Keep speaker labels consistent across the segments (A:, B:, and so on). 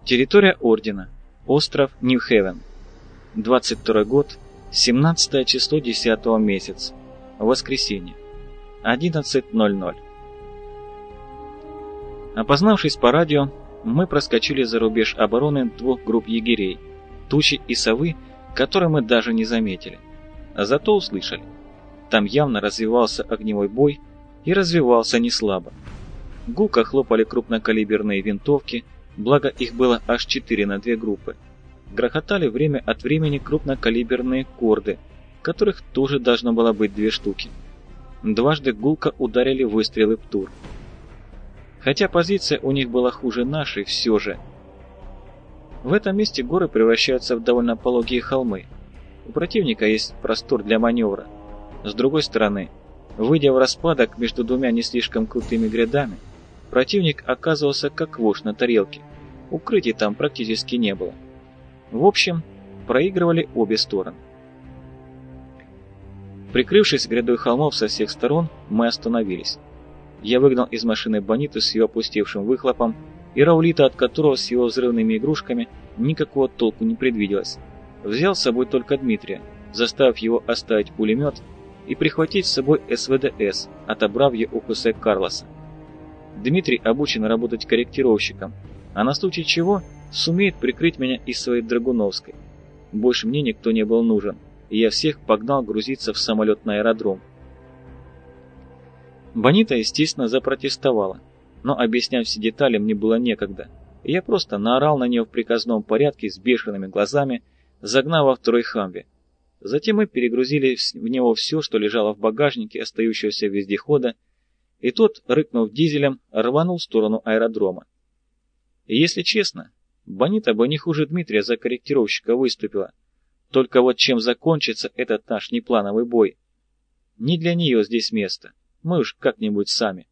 A: Территория Ордена. Остров Нью-Хевен. 22 год. 17 число 10 месяца. Воскресенье. 11:00. Опознавшись по радио, мы проскочили за рубеж обороны двух групп егерей, Тучи и Совы, которые мы даже не заметили. А зато услышали. Там явно развивался огневой бой, и развивался не слабо. Гулко хлопали крупнокалиберные винтовки, благо их было аж 4 на 2 группы. Грохотали время от времени крупнокалиберные корды, которых тоже должно было быть 2 штуки. Дважды гулко ударили выстрелы ПТУР. Хотя позиция у них была хуже нашей, все же. В этом месте горы превращаются в довольно пологие холмы. У противника есть простор для маневра. С другой стороны, выйдя в распадок между двумя не слишком крутыми грядами, противник оказывался как вошь на тарелке. Укрытий там практически не было. В общем, проигрывали обе стороны. Прикрывшись грядой холмов со всех сторон, мы остановились. Я выгнал из машины Бониту с ее опустевшим выхлопом и Раулита, от которого с его взрывными игрушками никакого толку не предвиделось. Взял с собой только Дмитрия, заставив его оставить пулемет и прихватить с собой СВДС, отобрав ее у Хосе Карлоса. Дмитрий обучен работать корректировщиком, а на случай чего сумеет прикрыть меня из своей Драгуновской. Больше мне никто не был нужен, и я всех погнал грузиться в самолет на аэродром. Бонита, естественно, запротестовала, но объяснять все детали мне было некогда, и я просто наорал на нее в приказном порядке с бешеными глазами, загнав во второй хамве. Затем мы перегрузили в него все, что лежало в багажнике остающегося вездехода, и тот, рыкнув дизелем, рванул в сторону аэродрома. И если честно, Бонита бы не хуже Дмитрия за корректировщика выступила. Только вот чем закончится этот наш неплановый бой? Не для нее здесь место. Мы уж как-нибудь сами.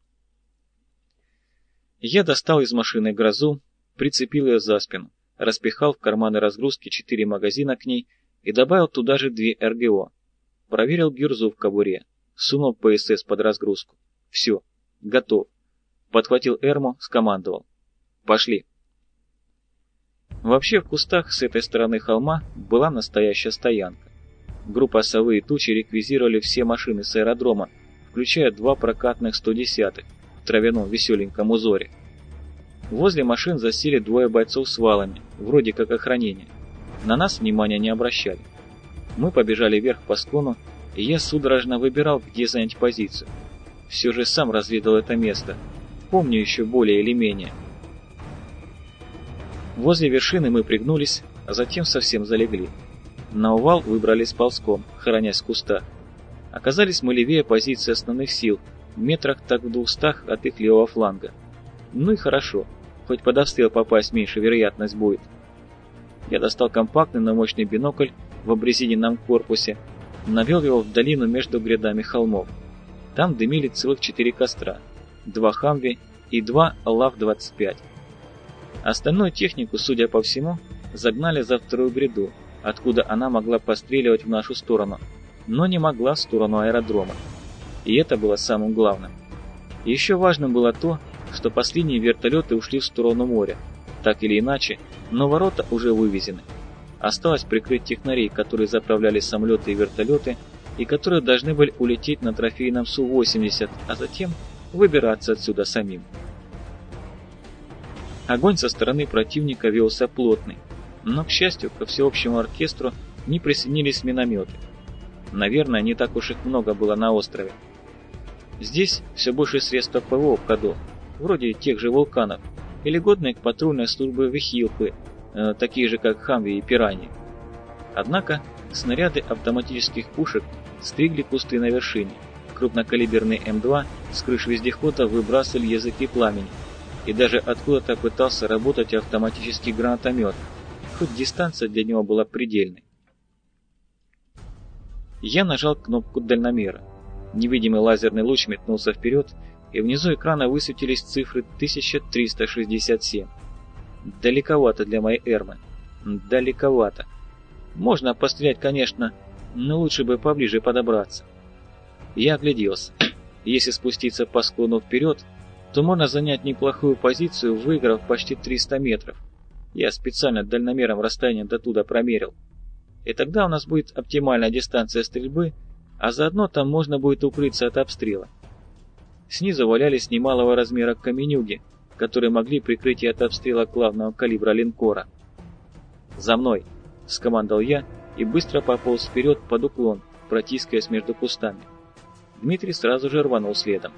A: Я достал из машины грозу, прицепил ее за спину, распихал в карманы разгрузки 4 магазина к ней и добавил туда же 2 РГО. Проверил гюрзу в кобуре, сунул ПСС под разгрузку. Все, готов. Подхватил Эрму, скомандовал. Пошли. Вообще в кустах с этой стороны холма была настоящая стоянка. Группа Совы и Тучи реквизировали все машины с аэродрома, включая 2 прокатных 110-х в травяном веселеньком узоре. Возле машин засели 2 бойцов с валами, вроде как охранения. На нас внимания не обращали. Мы побежали вверх по склону, и я судорожно выбирал, где занять позицию. Все же сам разведал это место, помню еще более или менее. Возле вершины мы пригнулись, а затем совсем залегли. На увал выбрались ползком, хоронясь в кустах. Оказались мы левее позиции основных сил, метрах так в 200 от их левого фланга. Ну и хорошо, хоть под обстрел попасть меньше вероятность будет. Я достал компактный, но мощный бинокль в обрезиненном корпусе, навел его в долину между грядами холмов. Там дымили целых 4 костра, 2 Хамви и 2 ЛАВ-25. Остальную технику, судя по всему, загнали за вторую гряду, откуда она могла постреливать в нашу сторону, но не могла в сторону аэродрома. И это было самым главным. Еще важным было то, что последние вертолеты ушли в сторону моря. Так или иначе, но ворота уже вывезены. Осталось прикрыть технарей, которые заправляли самолеты и вертолеты, и которые должны были улететь на трофейном Су-80, а затем выбираться отсюда самим. Огонь со стороны противника велся плотный, но, к счастью, ко всеобщему оркестру не присоединились минометы. Наверное, не так уж их много было на острове. Здесь все больше средств ПВО в ходу, вроде тех же вулканов, или годные к патрульной службе вехилпы, такие же как Хамви и Пираньи. Однако снаряды автоматических пушек стригли кусты на вершине, крупнокалиберный М2 с крыш вездехода выбрасывали языки пламени, и даже откуда-то пытался работать автоматический гранатомет, хоть дистанция для него была предельной. Я нажал кнопку дальномера. Невидимый лазерный луч метнулся вперед, и внизу экрана высветились цифры 1367. Далековато для моей Эрмы. Далековато. Можно пострелять, конечно, но лучше бы поближе подобраться. Я огляделся. Если спуститься по склону вперед, то можно занять неплохую позицию, выиграв почти 300 метров. Я специально дальномером расстояние до туда промерил. И тогда у нас будет оптимальная дистанция стрельбы, а заодно там можно будет укрыться от обстрела. Снизу валялись немалого размера каменюги, которые могли прикрыть и от обстрела главного калибра линкора. «За мной!» – скомандовал я и быстро пополз вперед под уклон, протискиваясь между кустами. Дмитрий сразу же рванул следом.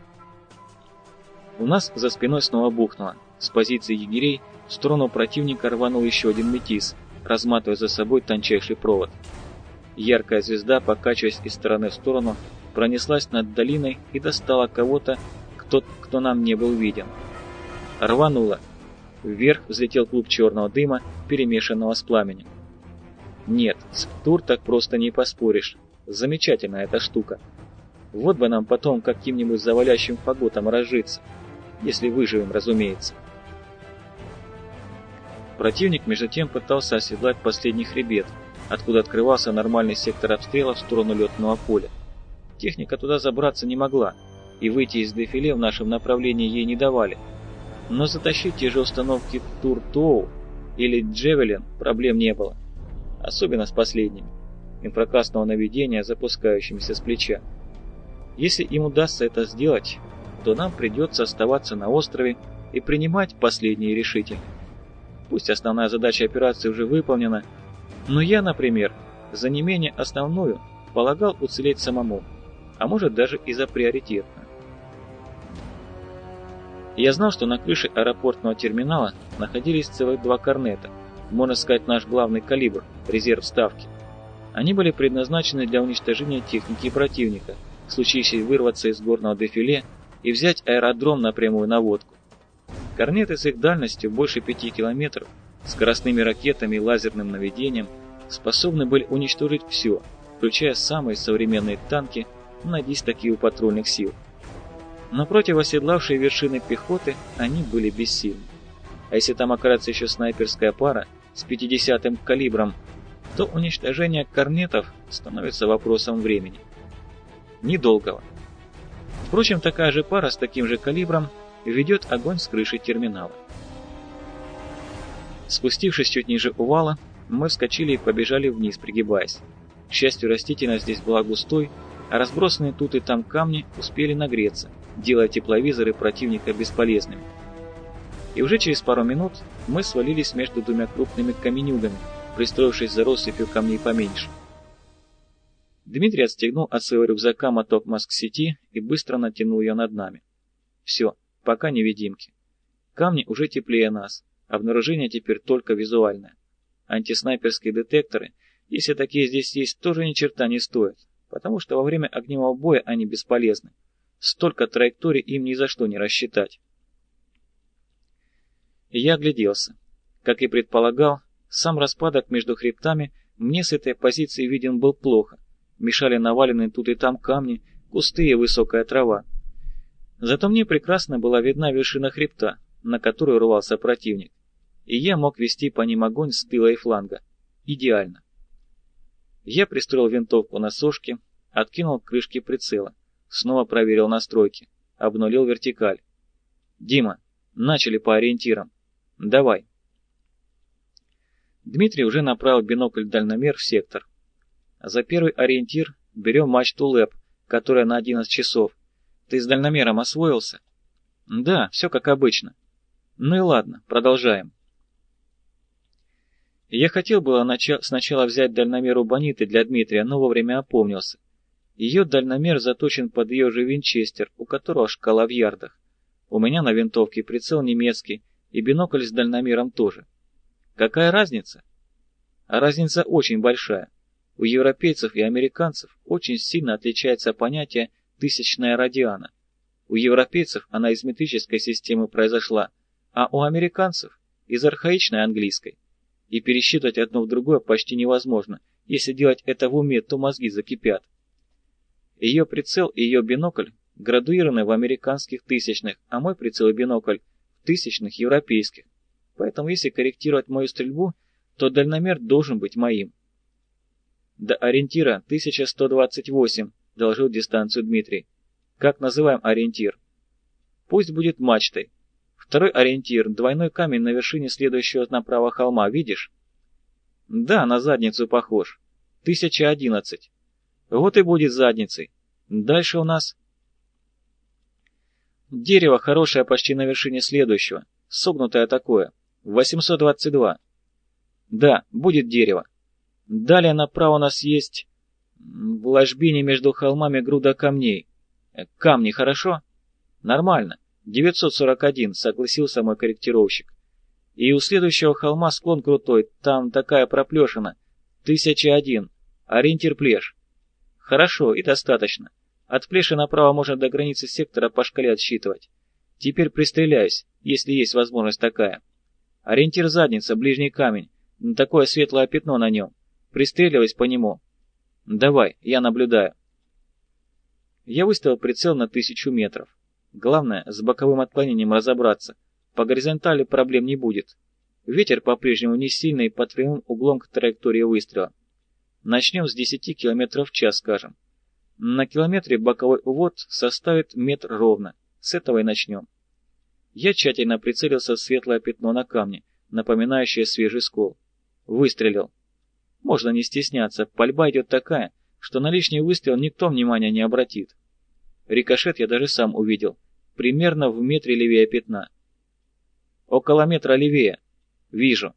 A: У нас за спиной снова бухнуло. С позиции егерей в сторону противника рванул еще один метис, разматывая за собой тончайший провод. Яркая звезда, покачиваясь из стороны в сторону, пронеслась над долиной и достала кого-то, кто нам не был виден. Рвануло. Вверх взлетел клуб черного дыма, перемешанного с пламенем. Нет, с ПТУР так просто не поспоришь. Замечательная эта штука. Вот бы нам потом каким-нибудь завалящим фаготом разжиться. Если выживем, разумеется. Противник между тем пытался оседлать последний хребет, откуда открывался нормальный сектор обстрела в сторону летного поля. Техника туда забраться не могла, и выйти из дефиле в нашем направлении ей не давали. Но затащить те же установки Тур-Тоу или Джевелин проблем не было. Особенно с последними. Инфракрасного наведения, запускающимися с плеча. Если им удастся это сделать, то нам придется оставаться на острове и принимать последние решения. Пусть основная задача операции уже выполнена, но я, например, за не менее основную полагал уцелеть самому, а может даже и за приоритетную. Я знал, что на крыше аэропортного терминала находились целых 2 корнета, можно сказать, наш главный калибр, резерв ставки. Они были предназначены для уничтожения техники противника, в случае вырваться из горного дефиле и взять аэродром на прямую наводку. Корнеты с их дальностью больше 5 километров, скоростными ракетами и лазерным наведением способны были уничтожить все, включая самые современные танки, надеюсь, такие у патрульных сил. Но против оседлавшей вершины пехоты они были бессильны. А если там окажется еще снайперская пара с 50-м калибром, то уничтожение корнетов становится вопросом времени. Недолгого. Впрочем, такая же пара с таким же калибром ведет огонь с крыши терминала. Спустившись чуть ниже увала, мы вскочили и побежали вниз, пригибаясь. К счастью, растительность здесь была густой, а разбросанные тут и там камни успели нагреться, делая тепловизоры противника бесполезными. И уже через пару минут мы свалились между 2 крупными каменюгами, пристроившись за россыпью камней поменьше. Дмитрий отстегнул от своего рюкзака моток маск-сети и быстро натянул ее над нами. Все, пока невидимки. Камни уже теплее нас, обнаружение теперь только визуальное. Антиснайперские детекторы, если такие здесь есть, тоже ни черта не стоят, потому что во время огневого боя они бесполезны. Столько траекторий им ни за что не рассчитать. Я огляделся. Как и предполагал, сам распадок между хребтами мне с этой позиции виден был плохо. Мешали наваленные тут и там камни, кусты и высокая трава. Зато мне прекрасно была видна вершина хребта, на которую рвался противник. И я мог вести по ним огонь с тыла и фланга. Идеально. Я пристроил винтовку на сошке, откинул крышки прицела, снова проверил настройки, обнулил вертикаль. «Дима, начали по ориентирам. Давай». Дмитрий уже направил бинокль-дальномер в сектор. За первый ориентир берем мачту ЛЭП, которая на 11 часов. Ты с дальномером освоился? Да, все как обычно. Ну и ладно, продолжаем. Я хотел было сначала взять дальномер у Бониты для Дмитрия, но вовремя опомнился. Ее дальномер заточен под ее же винчестер, у которого шкала в ярдах. У меня на винтовке прицел немецкий и бинокль с дальномером тоже. Какая разница? А разница очень большая. У европейцев и американцев очень сильно отличается понятие «тысячная радиана». У европейцев она из метрической системы произошла, а у американцев из архаичной английской. И пересчитывать одно в другое почти невозможно. Если делать это в уме, то мозги закипят. Ее прицел и ее бинокль градуированы в американских тысячных, а мой прицел и бинокль в тысячных европейских. Поэтому если корректировать мою стрельбу, то дальномер должен быть моим. До ориентира 1128, доложил дистанцию Дмитрий. Как называем ориентир? Пусть будет мачтой. В Второй ориентир — двойной камень на вершине следующего направо холма, видишь? Да, на задницу похож. 1011. Вот и будет задницей. Дальше у нас... Дерево хорошее почти на вершине следующего. Согнутое такое. 822. Да, будет дерево. Далее направо у нас есть... В ложбине между холмами груда камней. Камни, хорошо? Нормально. 941, согласился мой корректировщик. И у следующего холма склон крутой, там такая проплешина. 1001. Ориентир плешь. Хорошо и достаточно. От плеши направо можно до границы сектора по шкале отсчитывать. Теперь пристреляюсь, если есть возможность такая. Ориентир задница, ближний камень. Такое светлое пятно на нем. Пристреливайся по нему. Давай, я наблюдаю. Я выставил прицел на 1000 метров. Главное, с боковым отклонением разобраться. По горизонтали проблем не будет. Ветер по-прежнему не сильный, под прямым углом к траектории выстрела. Начнем с 10 км в час, скажем. На километре боковой увод составит метр ровно. С этого и начнем. Я тщательно прицелился в светлое пятно на камне, напоминающее свежий скол. Выстрелил. Можно не стесняться, пальба идет такая, что на лишний выстрел никто внимания не обратит. Рикошет я даже сам увидел, примерно в метре левее пятна. Около метра левее. Вижу.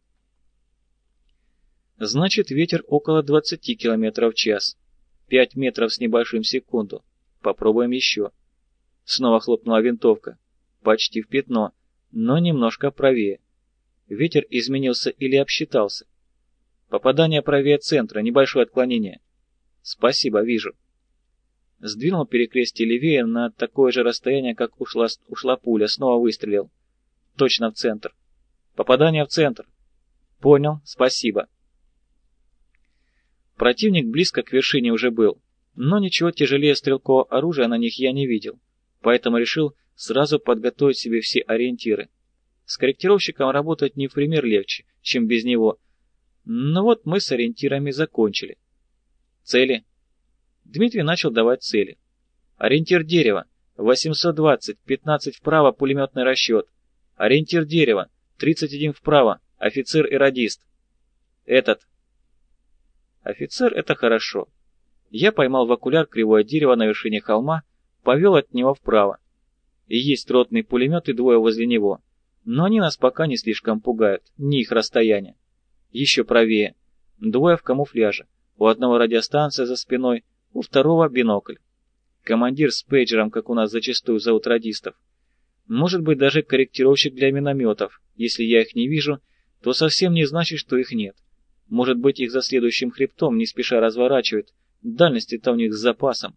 A: Значит, ветер около 20 км в час. 5 метров с небольшим в секунду. Попробуем еще. Снова хлопнула винтовка. Почти в пятно, но немножко правее. Ветер изменился или обсчитался. Попадание правее центра, небольшое отклонение. Спасибо, вижу. Сдвинул перекрестие левее на такое же расстояние, как ушла пуля, снова выстрелил. Точно в центр. Попадание в центр. Понял, спасибо. Противник близко к вершине уже был, но ничего тяжелее стрелкового оружия на них я не видел, поэтому решил сразу подготовить себе все ориентиры. С корректировщиком работать не в пример легче, чем без него. Но вот мы с ориентирами закончили. Цели. Дмитрий начал давать цели. Ориентир дерева. 820, 15 вправо, пулеметный расчет. Ориентир дерева. 31 вправо, офицер и радист. Этот. Офицер — это хорошо. Я поймал в окуляр кривое дерево на вершине холма, повел от него вправо. И есть ротный пулемет и двое возле него. Но они нас пока не слишком пугают, не их расстояние. Еще правее. Двое в камуфляже. У одного радиостанция за спиной, у второго бинокль. Командир с пейджером, как у нас зачастую зовут радистов. Может быть, даже корректировщик для минометов. Если я их не вижу, то совсем не значит, что их нет. Может быть, их за следующим хребтом не спеша разворачивают. Дальности-то у них с запасом.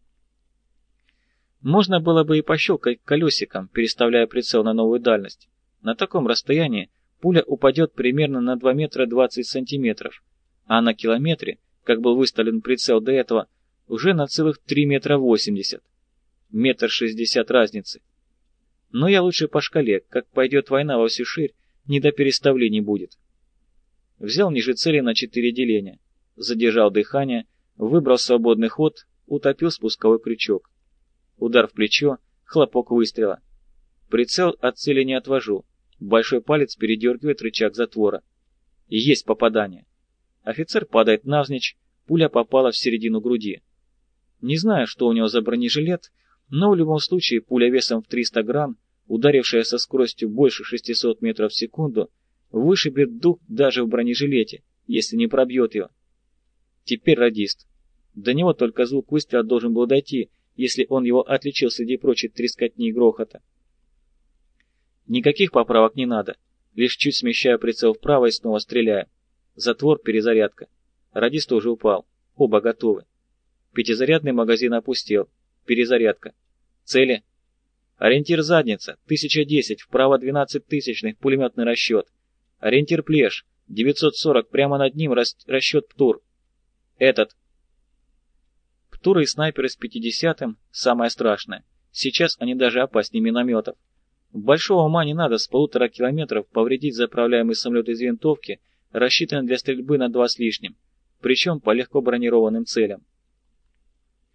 A: Можно было бы и пощелкать колесиком, переставляя прицел на новую дальность. На таком расстоянии пуля упадет примерно на 2 метра 20 сантиметров, а на километре, как был выставлен прицел до этого, уже на целых 3 метра 80. Метр 60 разницы. Но я лучше по шкале, как пойдет война во всю ширь, не до переставлений будет. Взял ниже цели на 4 деления, задержал дыхание, выбрал свободный ход, утопил спусковой крючок. Удар в плечо, хлопок выстрела. Прицел от цели не отвожу. Большой палец передергивает рычаг затвора. Есть попадание. Офицер падает навзничь, пуля попала в середину груди. Не знаю, что у него за бронежилет, но в любом случае пуля весом в 300 грамм, ударившая со скоростью больше 600 метров в секунду, вышибет дух даже в бронежилете, если не пробьет его. Теперь радист. До него только звук выстрела должен был дойти, если он его отличил среди прочей трескотни и грохота. Никаких поправок не надо, лишь чуть смещаю прицел вправо и снова стреляю. Затвор, перезарядка. Радист уже упал, оба готовы. Пятизарядный магазин опустел, перезарядка. Цели. Ориентир задница, 1010, вправо 12 тысячных, пулеметный расчет. Ориентир плешь, 940, прямо над ним расчет ПТУР. Этот. Птуры и снайперы с 50-м – самое страшное. Сейчас они даже опаснее минометов. Большого ума не надо с 1,5 километров повредить заправляемый самолет из винтовки, рассчитанный для стрельбы на 2 с лишним, причем по легко бронированным целям.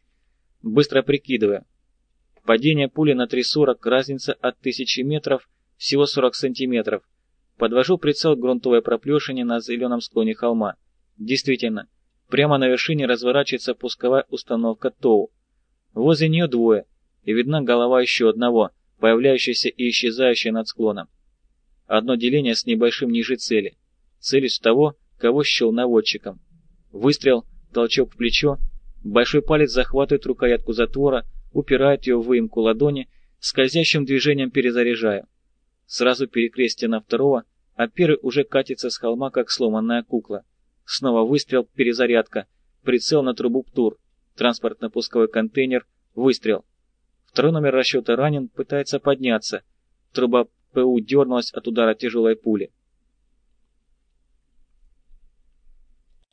A: Быстро прикидывая. Падение пули на 3,40, разница от 1000 метров Всего 40 сантиметров. Подвожу прицел к грунтовой проплешине на зеленом склоне холма. Действительно, прямо на вершине разворачивается пусковая установка ТОУ. Возле нее двое, и видна голова еще одного, появляющаяся и исчезающая над склоном. Одно деление с небольшим ниже цели. Целюсь в того, кого счел наводчиком. Выстрел, толчок в плечо, большой палец захватывает рукоятку затвора, упирает ее в выемку ладони, скользящим движением перезаряжаю. Сразу перекрестие на второго, а первый уже катится с холма, как сломанная кукла. Снова выстрел, перезарядка, прицел на трубу ПТУР, транспортно-пусковой контейнер, выстрел. Второй номер расчета ранен, пытается подняться. Труба ПУ дернулась от удара тяжелой пули.